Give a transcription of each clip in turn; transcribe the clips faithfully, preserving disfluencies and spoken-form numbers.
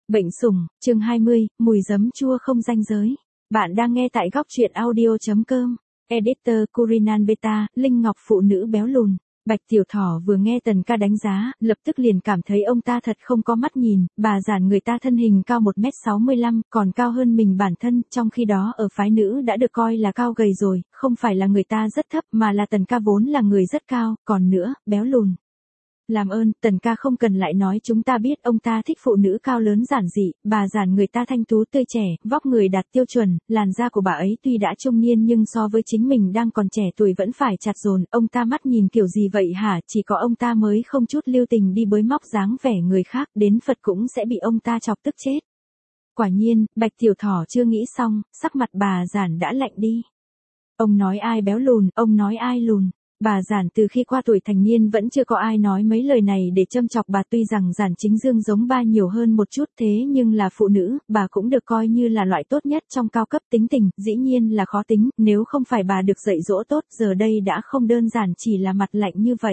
Bệnh sủng, chương hai mươi, mùi giấm chua không ranh giới. Bạn đang nghe tại góc truyện audio chấm com. Editor Curinan Beta, Linh Ngọc phụ nữ béo lùn. Bạch Tiểu Thỏ vừa nghe Tần Ca đánh giá, lập tức liền cảm thấy ông ta thật không có mắt nhìn, bà giản người ta thân hình cao một mét sáu mươi lăm, còn cao hơn mình bản thân, trong khi đó ở phái nữ đã được coi là cao gầy rồi, không phải là người ta rất thấp mà là Tần Ca vốn là người rất cao, còn nữa, béo lùn. Làm ơn, Tần Ca không cần lại nói, chúng ta biết ông ta thích phụ nữ cao lớn giản dị, bà giản người ta thanh tú tươi trẻ, vóc người đạt tiêu chuẩn, làn da của bà ấy tuy đã trung niên nhưng so với chính mình đang còn trẻ tuổi vẫn phải chặt dồn, ông ta mắt nhìn kiểu gì vậy hả, chỉ có ông ta mới không chút lưu tình đi bới móc dáng vẻ người khác, đến Phật cũng sẽ bị ông ta chọc tức chết. Quả nhiên, Bạch Tiểu Thỏ chưa nghĩ xong, sắc mặt bà giản đã lạnh đi. Ông nói ai béo lùn, ông nói ai lùn. Bà giản từ khi qua tuổi thành niên vẫn chưa có ai nói mấy lời này để châm chọc bà, tuy rằng giản chính dương giống ba nhiều hơn một chút thế nhưng là phụ nữ, bà cũng được coi như là loại tốt nhất trong cao cấp tính tình, dĩ nhiên là khó tính, nếu không phải bà được dạy dỗ tốt giờ đây đã không đơn giản chỉ là mặt lạnh như vậy.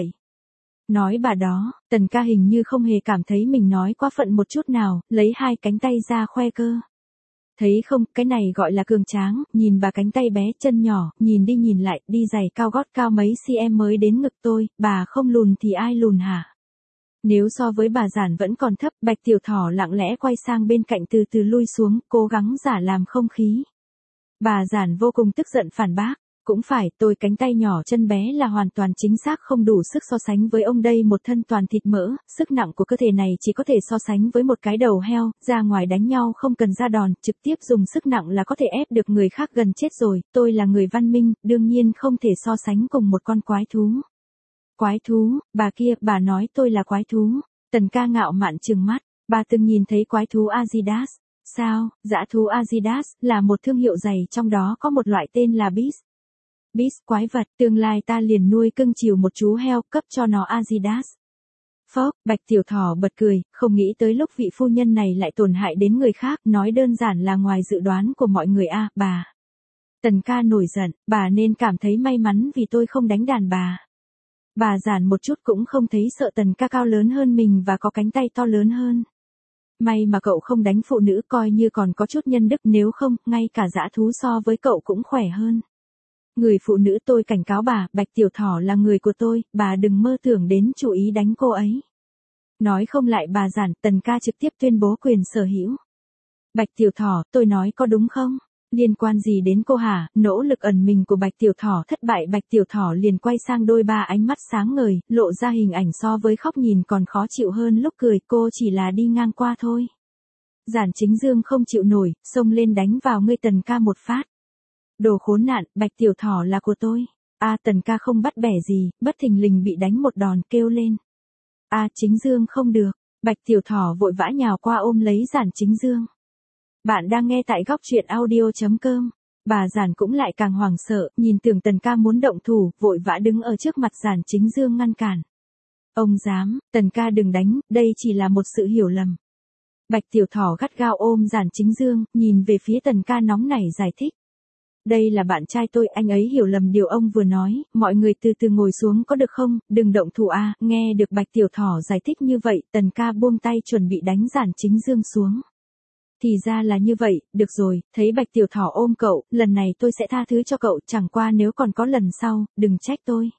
Nói bà đó, Tần Ca hình như không hề cảm thấy mình nói quá phận một chút nào, lấy hai cánh tay ra khoe cơ. Thấy không, cái này gọi là cường tráng, nhìn bà cánh tay bé, chân nhỏ, nhìn đi nhìn lại, đi giày cao gót cao mấy cm mới đến ngực tôi, bà không lùn thì ai lùn hả? Nếu so với bà giản vẫn còn thấp, Bạch Tiểu Thỏ lặng lẽ quay sang bên cạnh từ từ lui xuống, cố gắng giả làm không khí. Bà giản vô cùng tức giận phản bác. Cũng phải, tôi cánh tay nhỏ chân bé là hoàn toàn chính xác không đủ sức so sánh với ông đây, một thân toàn thịt mỡ, sức nặng của cơ thể này chỉ có thể so sánh với một cái đầu heo, ra ngoài đánh nhau không cần ra đòn, trực tiếp dùng sức nặng là có thể ép được người khác gần chết rồi, tôi là người văn minh, đương nhiên không thể so sánh cùng một con quái thú. Quái thú, bà kia, bà nói tôi là quái thú. Tần Ca ngạo mạn trừng mắt, bà từng nhìn thấy quái thú Adidas. Sao, dã thú Adidas là một thương hiệu giày, trong đó có một loại tên là Beast. Beast quái vật, tương lai ta liền nuôi cưng chiều một chú heo, cấp cho nó Adidas. Phốc, Bạch Tiểu Thỏ bật cười, không nghĩ tới lúc vị phu nhân này lại tổn hại đến người khác, nói đơn giản là ngoài dự đoán của mọi người a, à, bà. Tần Ca nổi giận, bà nên cảm thấy may mắn vì tôi không đánh đàn bà. Bà giản một chút cũng không thấy sợ Tần Ca cao lớn hơn mình và có cánh tay to lớn hơn. May mà cậu không đánh phụ nữ, coi như còn có chút nhân đức, nếu không, ngay cả dã thú so với cậu cũng khỏe hơn. Người phụ nữ, tôi cảnh cáo bà, Bạch Tiểu Thỏ là người của tôi, bà đừng mơ tưởng đến chủ ý đánh cô ấy. Nói không lại bà giản, Tần Ca trực tiếp tuyên bố quyền sở hữu. Bạch Tiểu Thỏ, tôi nói có đúng không? Liên quan gì đến cô hả? Nỗ lực ẩn mình của Bạch Tiểu Thỏ thất bại, Bạch Tiểu Thỏ liền quay sang đôi ba ánh mắt sáng ngời, lộ ra hình ảnh so với khóc nhìn còn khó chịu hơn lúc cười, cô chỉ là đi ngang qua thôi. Giản chính dương không chịu nổi, xông lên đánh vào ngươi Tần Ca một phát. Đồ khốn nạn, Bạch Tiểu Thỏ là của tôi. A à, Tần Ca không bắt bẻ gì, bất thình lình bị đánh một đòn, kêu lên. A à, chính dương không được. Bạch Tiểu Thỏ vội vã nhào qua ôm lấy giản chính dương. Bạn đang nghe tại góc truyện audio chấm com. Bà giản cũng lại càng hoảng sợ, nhìn tưởng Tần Ca muốn động thủ, vội vã đứng ở trước mặt giản chính dương ngăn cản. Ông dám, Tần Ca đừng đánh, đây chỉ là một sự hiểu lầm. Bạch Tiểu Thỏ gắt gao ôm giản chính dương, nhìn về phía Tần Ca nóng nảy giải thích. Đây là bạn trai tôi, anh ấy hiểu lầm điều ông vừa nói, mọi người từ từ ngồi xuống có được không, đừng động thủ a. À. Nghe được Bạch Tiểu Thỏ giải thích như vậy, Tần Ca buông tay chuẩn bị đánh giản chính dương xuống. Thì ra là như vậy, được rồi, thấy Bạch Tiểu Thỏ ôm cậu, lần này tôi sẽ tha thứ cho cậu, chẳng qua nếu còn có lần sau, đừng trách tôi.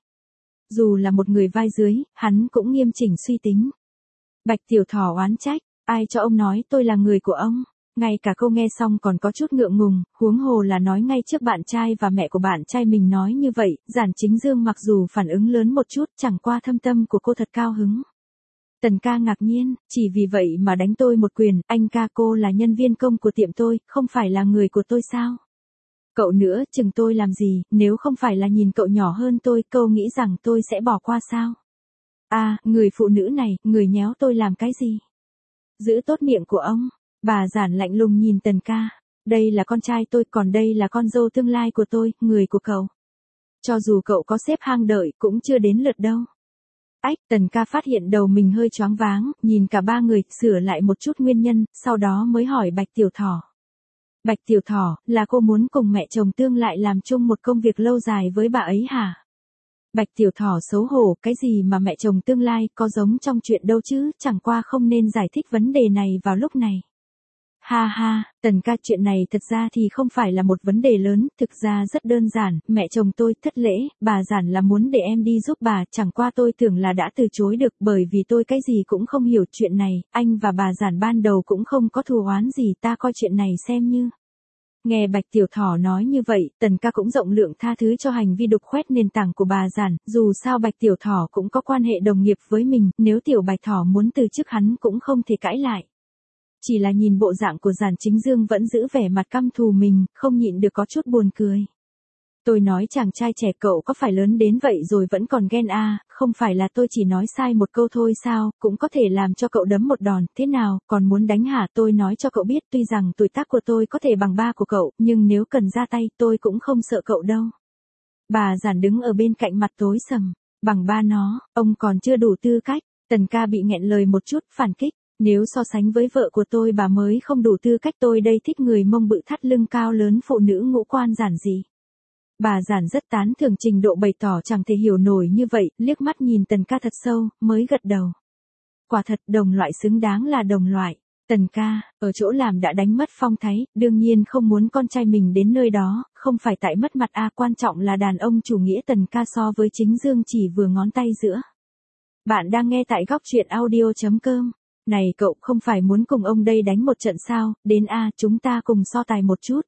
Dù là một người vai dưới, hắn cũng nghiêm chỉnh suy tính. Bạch Tiểu Thỏ oán trách, ai cho ông nói tôi là người của ông? Ngay cả câu nghe xong còn có chút ngượng ngùng, huống hồ là nói ngay trước bạn trai và mẹ của bạn trai mình nói như vậy, giản chính dương mặc dù phản ứng lớn một chút, chẳng qua thâm tâm của cô thật cao hứng. Tần Ca ngạc nhiên, chỉ vì vậy mà đánh tôi một quyền, anh ca cô là nhân viên công của tiệm tôi, không phải là người của tôi sao? Cậu nữa, chừng tôi làm gì, nếu không phải là nhìn cậu nhỏ hơn tôi, cậu nghĩ rằng tôi sẽ bỏ qua sao? À, người phụ nữ này, người nhéo tôi làm cái gì? Giữ tốt miệng của ông. Bà giản lạnh lùng nhìn Tần Ca. Đây là con trai tôi, còn đây là con dâu tương lai của tôi, người của cậu. Cho dù cậu có xếp hang đợi, cũng chưa đến lượt đâu. Ách, Tần Ca phát hiện đầu mình hơi choáng váng, nhìn cả ba người, sửa lại một chút nguyên nhân, sau đó mới hỏi Bạch Tiểu Thỏ. Bạch Tiểu Thỏ, là cô muốn cùng mẹ chồng tương lại làm chung một công việc lâu dài với bà ấy hả? Bạch Tiểu Thỏ xấu hổ, cái gì mà mẹ chồng tương lai, có giống trong chuyện đâu chứ, chẳng qua không nên giải thích vấn đề này vào lúc này. Ha ha, Tần ca, chuyện này thật ra thì không phải là một vấn đề lớn, thực ra rất đơn giản, mẹ chồng tôi thất lễ, bà Giản là muốn để em đi giúp bà, chẳng qua tôi tưởng là đã từ chối được bởi vì tôi cái gì cũng không hiểu chuyện này, anh và bà Giản ban đầu cũng không có thù oán gì, ta coi chuyện này xem như. Nghe Bạch Tiểu Thỏ nói như vậy, Tần ca cũng rộng lượng tha thứ cho hành vi đục khoét nền tảng của bà Giản, dù sao Bạch Tiểu Thỏ cũng có quan hệ đồng nghiệp với mình, nếu Tiểu Bạch Thỏ muốn từ chức hắn cũng không thể cãi lại. Chỉ là nhìn bộ dạng của Giản Chính Dương vẫn giữ vẻ mặt căm thù mình, không nhịn được có chút buồn cười. Tôi nói chàng trai trẻ cậu có phải lớn đến vậy rồi vẫn còn ghen à, không phải là tôi chỉ nói sai một câu thôi sao, cũng có thể làm cho cậu đấm một đòn, thế nào, còn muốn đánh hả? Tôi nói cho cậu biết tuy rằng tuổi tác của tôi có thể bằng ba của cậu, nhưng nếu cần ra tay tôi cũng không sợ cậu đâu. Bà Giản đứng ở bên cạnh mặt tối sầm, bằng ba nó, ông còn chưa đủ tư cách, Tần ca bị nghẹn lời một chút, phản kích. Nếu so sánh với vợ của tôi bà mới không đủ tư cách, tôi đây thích người mông bự thắt lưng cao lớn, phụ nữ ngũ quan giản dị. Bà Giản rất tán thưởng trình độ bày tỏ chẳng thể hiểu nổi như vậy, liếc mắt nhìn Tần ca thật sâu, mới gật đầu. Quả thật đồng loại xứng đáng là đồng loại. Tần ca, ở chỗ làm đã đánh mất phong thái, đương nhiên không muốn con trai mình đến nơi đó, không phải tại mất mặt a, quan trọng là đàn ông chủ nghĩa. Tần ca so với Chính Dương chỉ vừa ngón tay giữa. Bạn đang nghe tại góc truyện audio chấm com. Này cậu, không phải muốn cùng ông đây đánh một trận sao, đến a, chúng ta cùng so tài một chút.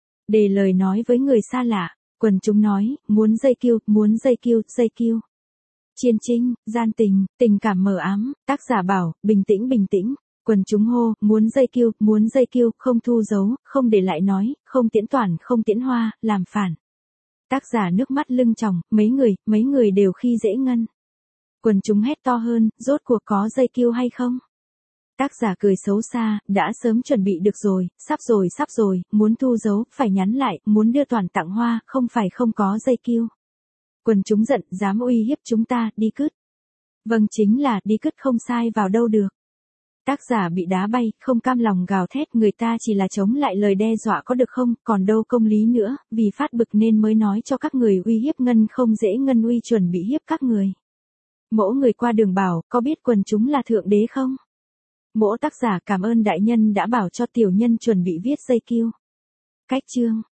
Đề lời nói với người xa lạ, quần chúng nói, muốn dây kiêu, muốn dây kiêu, dây kiêu. Chiên trinh, gian tình, tình cảm mờ ám, tác giả bảo, bình tĩnh bình tĩnh. Quần chúng hô, muốn dây kiêu, muốn dây kiêu, không thu dấu, không để lại nói, không tiễn toàn, không tiễn hoa, làm phản. Tác giả nước mắt lưng tròng, mấy người, mấy người đều khi dễ ngân. Quần chúng hét to hơn, rốt cuộc có dây kiêu hay không? Tác giả cười xấu xa, đã sớm chuẩn bị được rồi, sắp rồi sắp rồi, muốn thu dấu, phải nhắn lại, muốn đưa toàn tặng hoa, không phải không có dây kiêu. Quần chúng giận, dám uy hiếp chúng ta, đi cứt. Vâng, chính là, đi cứt không sai vào đâu được. Tác giả bị đá bay, không cam lòng gào thét, người ta chỉ là chống lại lời đe dọa có được không, còn đâu công lý nữa, vì phát bực nên mới nói cho các người uy hiếp ngân không dễ, ngân uy chuẩn bị hiếp các người. Mỗ người qua đường bảo, có biết quần chúng là thượng đế không? Mỗ tác giả cảm ơn đại nhân đã bảo cho tiểu nhân chuẩn bị viết dây kiêu. Cách chương